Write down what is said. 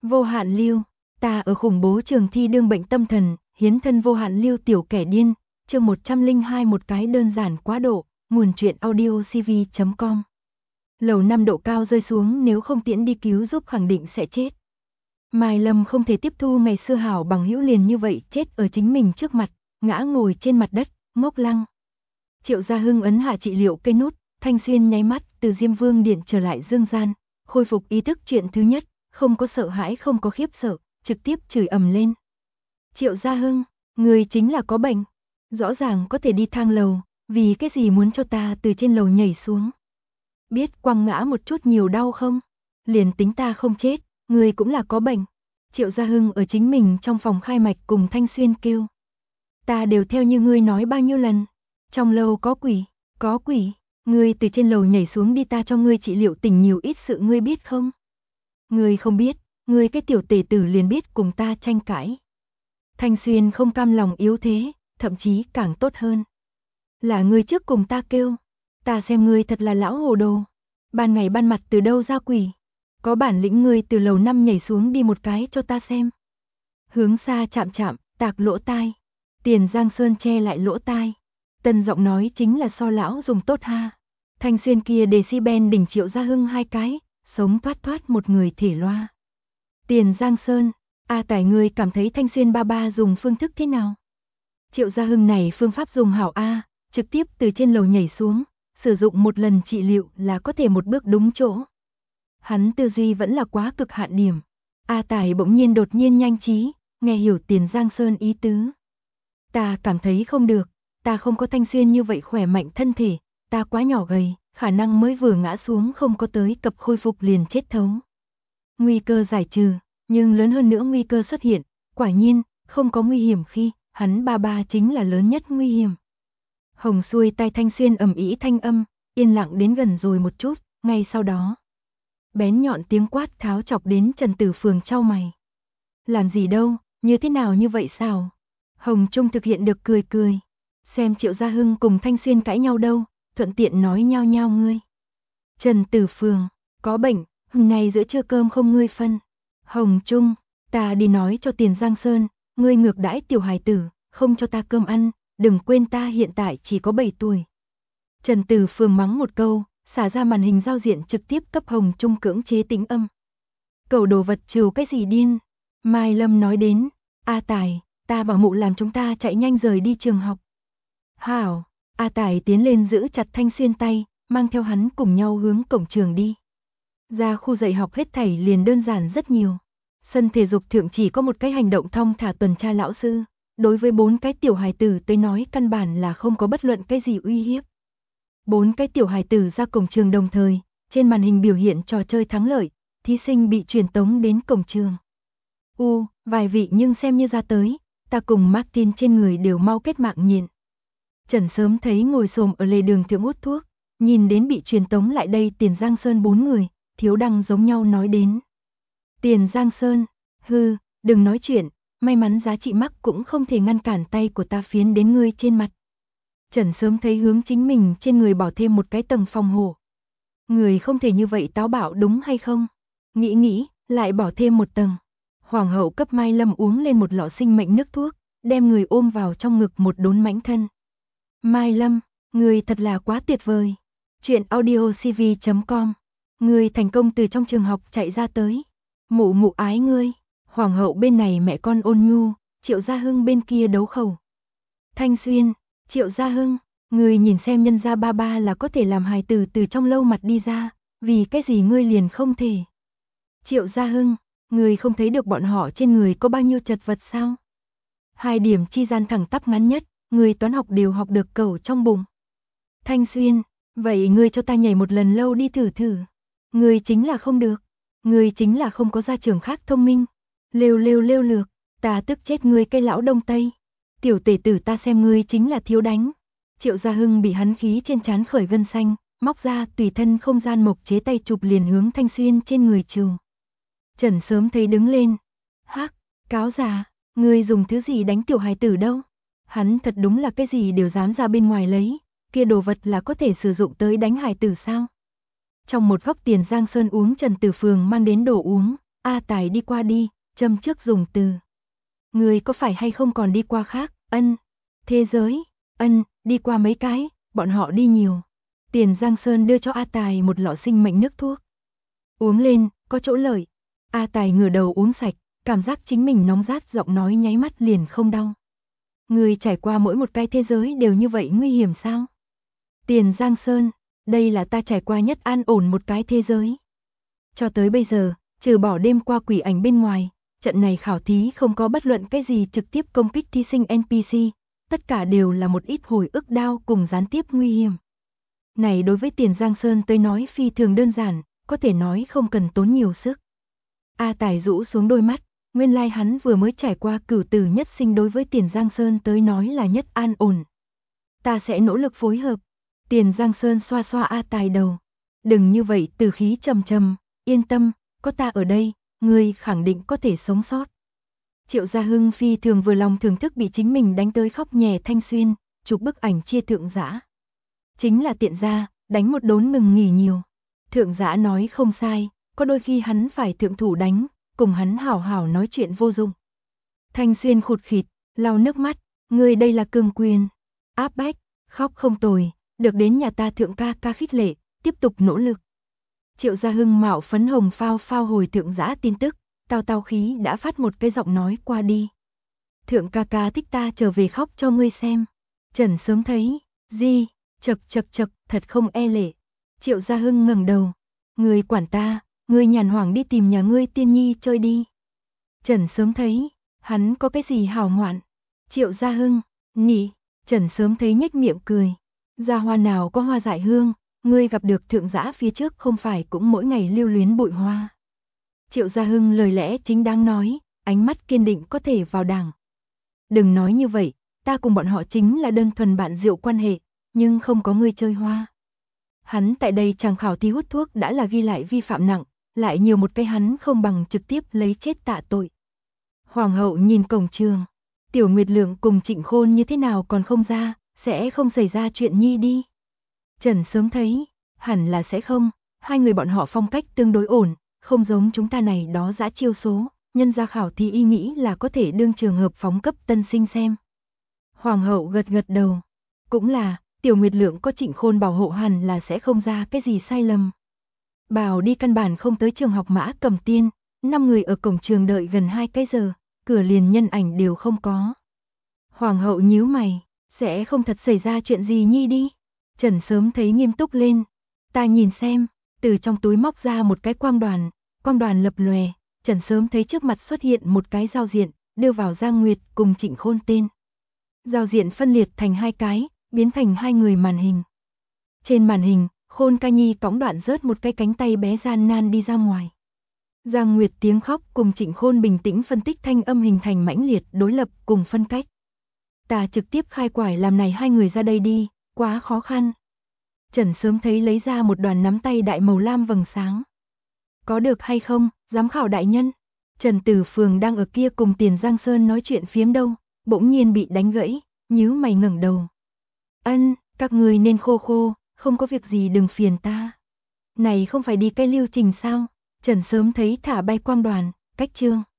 Vô hạn lưu, ta ở khủng bố trường thi đương bệnh tâm thần, hiến thân vô hạn lưu tiểu kẻ điên, chương 102 một cái đơn giản quá độ, nguồn truyện audiocv.com. Lầu 5 độ cao rơi xuống, nếu không tiễn đi cứu giúp khẳng định sẽ chết. Mai Lâm không thể tiếp thu ngày xưa hảo bằng hữu liền như vậy chết ở chính mình trước mặt, ngã ngồi trên mặt đất, ngốc lăng. Triệu Gia Hưng ấn hạ trị liệu cây nút, Thanh Xuyên nháy mắt từ Diêm Vương Điện trở lại dương gian, khôi phục ý thức chuyện thứ nhất, không có sợ hãi không có khiếp sợ, trực tiếp chửi ầm lên. Triệu Gia Hưng, người chính là có bệnh, rõ ràng có thể đi thang lầu, vì cái gì muốn cho ta từ trên lầu nhảy xuống? Biết quăng ngã một chút nhiều đau không? Liền tính ta không chết, người cũng là có bệnh. Triệu Gia Hưng ở chính mình trong phòng khai mạch cùng Thanh Xuyên kêu. Ta đều theo như ngươi nói bao nhiêu lần. Trong lầu có quỷ, ngươi từ trên lầu nhảy xuống đi ta cho ngươi trị liệu tỉnh nhiều ít sự ngươi biết không? Ngươi không biết, ngươi cái tiểu tể tử liền biết cùng ta tranh cãi. Thanh Xuyên không cam lòng yếu thế, thậm chí càng tốt hơn. Là ngươi trước cùng ta kêu, ta xem ngươi thật là lão hồ đồ. Ban ngày ban mặt từ đâu ra quỷ? Có bản lĩnh ngươi từ lầu 5 nhảy xuống đi một cái cho ta xem. Hướng xa chạm chạm, tạc lỗ tai. Tiền Giang Sơn che lại lỗ tai. Tân giọng nói chính là so lão dùng tốt ha. Thanh Xuyên kia decibel đỉnh Triệu Gia Hưng hai cái, sống thoát thoát một người thể loa. Tiền Giang Sơn, Tải người cảm thấy Thanh Xuyên ba ba dùng phương thức thế nào? Triệu Gia Hưng này phương pháp dùng hảo trực tiếp từ trên lầu nhảy xuống, sử dụng một lần trị liệu là có thể một bước đúng chỗ. Hắn tư duy vẫn là quá cực hạn điểm. Tải bỗng nhiên đột nhiên nhanh trí, nghe hiểu Tiền Giang Sơn ý tứ. Ta cảm thấy không được, ta không có Thanh Xuyên như vậy khỏe mạnh thân thể, ta quá nhỏ gầy, khả năng mới vừa ngã xuống không có tới cập khôi phục liền chết thấu. Nguy cơ giải trừ, nhưng lớn hơn nữa nguy cơ xuất hiện, quả nhiên, không có nguy hiểm khi, hắn ba ba chính là lớn nhất nguy hiểm. Hồng xuôi tai Thanh Xuyên ầm ĩ thanh âm, yên lặng đến gần rồi một chút, ngay sau đó. Bén nhọn tiếng quát tháo chọc đến Trần Tử Phường chau mày. Làm gì đâu, như thế nào như vậy sao? Hồng Trung thực hiện được cười cười. Xem Triệu Gia Hưng cùng Thanh Xuyên cãi nhau đâu, thuận tiện nói nhau nhau ngươi. Trần Tử Phường, có bệnh, hôm nay giữa trưa cơm không ngươi phân. Hồng Trung, ta đi nói cho Tiền Giang Sơn, ngươi ngược đãi tiểu hài tử, không cho ta cơm ăn, đừng quên ta hiện tại chỉ có 7 tuổi. Trần Tử Phường mắng một câu, xả ra màn hình giao diện trực tiếp cấp Hồng Trung cưỡng chế tính âm. Cậu đồ vật trừ cái gì điên? Mai Lâm nói đến, Tài, ta bảo mụ làm chúng ta chạy nhanh rời đi trường học. Hảo, Tài tiến lên giữ chặt Thanh Xuyên tay, mang theo hắn cùng nhau hướng cổng trường đi. Ra khu dạy học hết thảy liền đơn giản rất nhiều. Sân thể dục thượng chỉ có một cái hành động thong thả tuần tra lão sư, đối với 4 cái tiểu hài tử tới nói căn bản là không có bất luận cái gì uy hiếp. 4 cái tiểu hài tử ra cổng trường đồng thời, trên màn hình biểu hiện trò chơi thắng lợi, thí sinh bị truyền tống đến cổng trường. Vài vị nhưng xem như ra tới, ta cùng Martin trên người đều mau kết mạng nhịn. Trần sớm thấy ngồi xổm ở lề đường thượng hút thuốc, nhìn đến bị truyền tống lại đây Tiền Giang Sơn 4 người, thiếu đăng giống nhau nói đến. Tiền Giang Sơn, đừng nói chuyện, may mắn giá trị mắc cũng không thể ngăn cản tay của ta phiến đến ngươi trên mặt. Trần sớm thấy hướng chính mình trên người bỏ thêm một cái tầng phòng hộ. Người không thể như vậy táo bạo đúng hay không? Nghĩ, lại bỏ thêm một tầng. Hoàng hậu cấp Mai Lâm uống lên một lọ sinh mệnh nước thuốc, đem người ôm vào trong ngực một đốn mãnh thân. Mai Lâm, người thật là quá tuyệt vời. Chuyện audiocv.com. Người thành công từ trong trường học chạy ra tới. Mụ ái ngươi. Hoàng hậu bên này mẹ con ôn nhu, Triệu Gia Hưng bên kia đấu khẩu. Thanh Xuyên, Triệu Gia Hưng, người nhìn xem nhân gia ba ba là có thể làm hài tử từ trong lâu mặt đi ra, vì cái gì ngươi liền không thể. Triệu Gia Hưng, người không thấy được bọn họ trên người có bao nhiêu chật vật sao? 2 điểm chi gian thẳng tắp ngắn nhất, người toán học đều học được cẩu trong bụng. Thanh Xuyên, vậy ngươi cho ta nhảy một lần lâu đi thử. Ngươi chính là không được, ngươi chính là không có gia trưởng khác thông minh. Lêu lược, ta tức chết ngươi cái lão đông tây. Tiểu tể tử ta xem ngươi chính là thiếu đánh. Triệu Gia Hưng bị hắn khí trên trán khởi gân xanh, móc ra tùy thân không gian mộc chế tay chụp liền hướng Thanh Xuyên trên người trừ. Trần sớm thấy đứng lên. Hắc, cáo già, ngươi dùng thứ gì đánh tiểu hài tử đâu? Hắn thật đúng là cái gì đều dám ra bên ngoài lấy, kia đồ vật là có thể sử dụng tới đánh hài tử sao? Trong một góc Tiền Giang Sơn uống Trần Tử Phường mang đến đồ uống, A Tài đi qua đi, châm trước dùng từ. Người có phải hay không còn đi qua khác, ân. Thế giới, ân, đi qua mấy cái, bọn họ đi nhiều. Tiền Giang Sơn đưa cho A Tài một lọ sinh mệnh nước thuốc. Uống lên, có chỗ lợi. A Tài ngửa đầu uống sạch, cảm giác chính mình nóng rát, giọng nói nháy mắt liền không đau. Người trải qua mỗi một cái thế giới đều như vậy nguy hiểm sao? Tiền Giang Sơn, đây là ta trải qua nhất an ổn một cái thế giới. Cho tới bây giờ, trừ bỏ đêm qua quỷ ảnh bên ngoài, trận này khảo thí không có bất luận cái gì trực tiếp công kích thí sinh NPC, tất cả đều là một ít hồi ức đau cùng gián tiếp nguy hiểm. Này đối với Tiền Giang Sơn tới nói phi thường đơn giản, có thể nói không cần tốn nhiều sức. A Tài rũ xuống đôi mắt, nguyên lai hắn vừa mới trải qua cửu tử nhất sinh đối với Tiền Giang Sơn tới nói là nhất an ổn. Ta sẽ nỗ lực phối hợp. Tiền Giang Sơn xoa xoa A Tài đầu. Đừng như vậy, từ khí trầm trầm, yên tâm, có ta ở đây, ngươi khẳng định có thể sống sót. Triệu Gia Hưng phi thường vừa lòng thưởng thức bị chính mình đánh tới khóc nhè Thanh Xuyên, chụp bức ảnh chia thượng giã. Chính là tiện gia, đánh một đốn ngừng nghỉ nhiều. Thượng giã nói không sai, có đôi khi hắn phải thượng thủ đánh, cùng hắn hảo hảo nói chuyện vô dụng. Thanh Xuyên khụt khịt, lau nước mắt, ngươi đây là cường quyền, áp bách, khóc không tồi, được đến nhà ta thượng ca ca khích lệ, tiếp tục nỗ lực. Triệu Gia Hưng mạo phấn hồng phao phao hồi thượng giã tin tức, tao tao khí đã phát một cái giọng nói qua đi. Thượng ca ca thích ta trở về khóc cho ngươi xem. Trần sớm thấy, gì, chật, thật không e lệ. Triệu Gia Hưng ngẩng đầu, ngươi quản ta, ngươi nhàn hoảng đi tìm nhà ngươi tiên nhi chơi đi. Trần sớm thấy, hắn có cái gì hảo ngoạn. Triệu Gia Hưng, nhỉ, Trần sớm thấy nhếch miệng cười. Gia hoa nào có hoa dại hương, ngươi gặp được thượng giã phía trước không phải cũng mỗi ngày lưu luyến bụi hoa. Triệu Gia Hưng lời lẽ chính đáng nói, ánh mắt kiên định có thể vào đảng. Đừng nói như vậy, ta cùng bọn họ chính là đơn thuần bạn rượu quan hệ, nhưng không có ngươi chơi hoa. Hắn tại đây chàng khảo thí hút thuốc đã là ghi lại vi phạm nặng, lại nhiều một cái hắn không bằng trực tiếp lấy chết tạ tội. Hoàng hậu nhìn cổng trường, Tiểu Nguyệt Lượng cùng Trịnh Khôn như thế nào còn không ra, sẽ không xảy ra chuyện nhi đi. Trần sớm thấy, hẳn là sẽ không, hai người bọn họ phong cách tương đối ổn, không giống chúng ta này đó dã chiêu số, nhân ra khảo thì y nghĩ là có thể đương trường hợp phóng cấp tân sinh xem. Hoàng hậu gật gật đầu, cũng là, Tiểu Nguyệt Lượng có Trịnh Khôn bảo hộ hẳn là sẽ không ra cái gì sai lầm. Bảo đi căn bản không tới trường học Mã Cầm Tiên, 5 người ở cổng trường đợi gần 2 cái giờ, cửa liền nhân ảnh đều không có. Hoàng hậu nhíu mày, sẽ không thật xảy ra chuyện gì nhi đi. Trần sớm thấy nghiêm túc lên, ta nhìn xem, từ trong túi móc ra một cái quang đoàn lập lòe, Trần sớm thấy trước mặt xuất hiện một cái giao diện, đưa vào Giang Nguyệt cùng Trịnh Khôn tên. Giao diện phân liệt thành 2 cái, biến thành 2 người màn hình. Trên màn hình, Khôn ca nhi cõng đoạn rớt một cái cánh tay bé gian nan đi ra ngoài. Giang Nguyệt tiếng khóc cùng Trịnh Khôn bình tĩnh phân tích thanh âm hình thành mãnh liệt đối lập cùng phân cách. Ta trực tiếp khai quải làm này 2 người ra đây đi, quá khó khăn. Trần sớm thấy lấy ra một đoàn nắm tay đại màu lam vầng sáng. Có được hay không, giám khảo đại nhân? Trần Tử Phường đang ở kia cùng Tiền Giang Sơn nói chuyện phiếm đâu, bỗng nhiên bị đánh gãy, nhíu mày ngẩng đầu. Ân, các người nên khô, không có việc gì đừng phiền ta. Này không phải đi cái lưu trình sao? Trần sớm thấy thả bay quang đoàn, cách chương.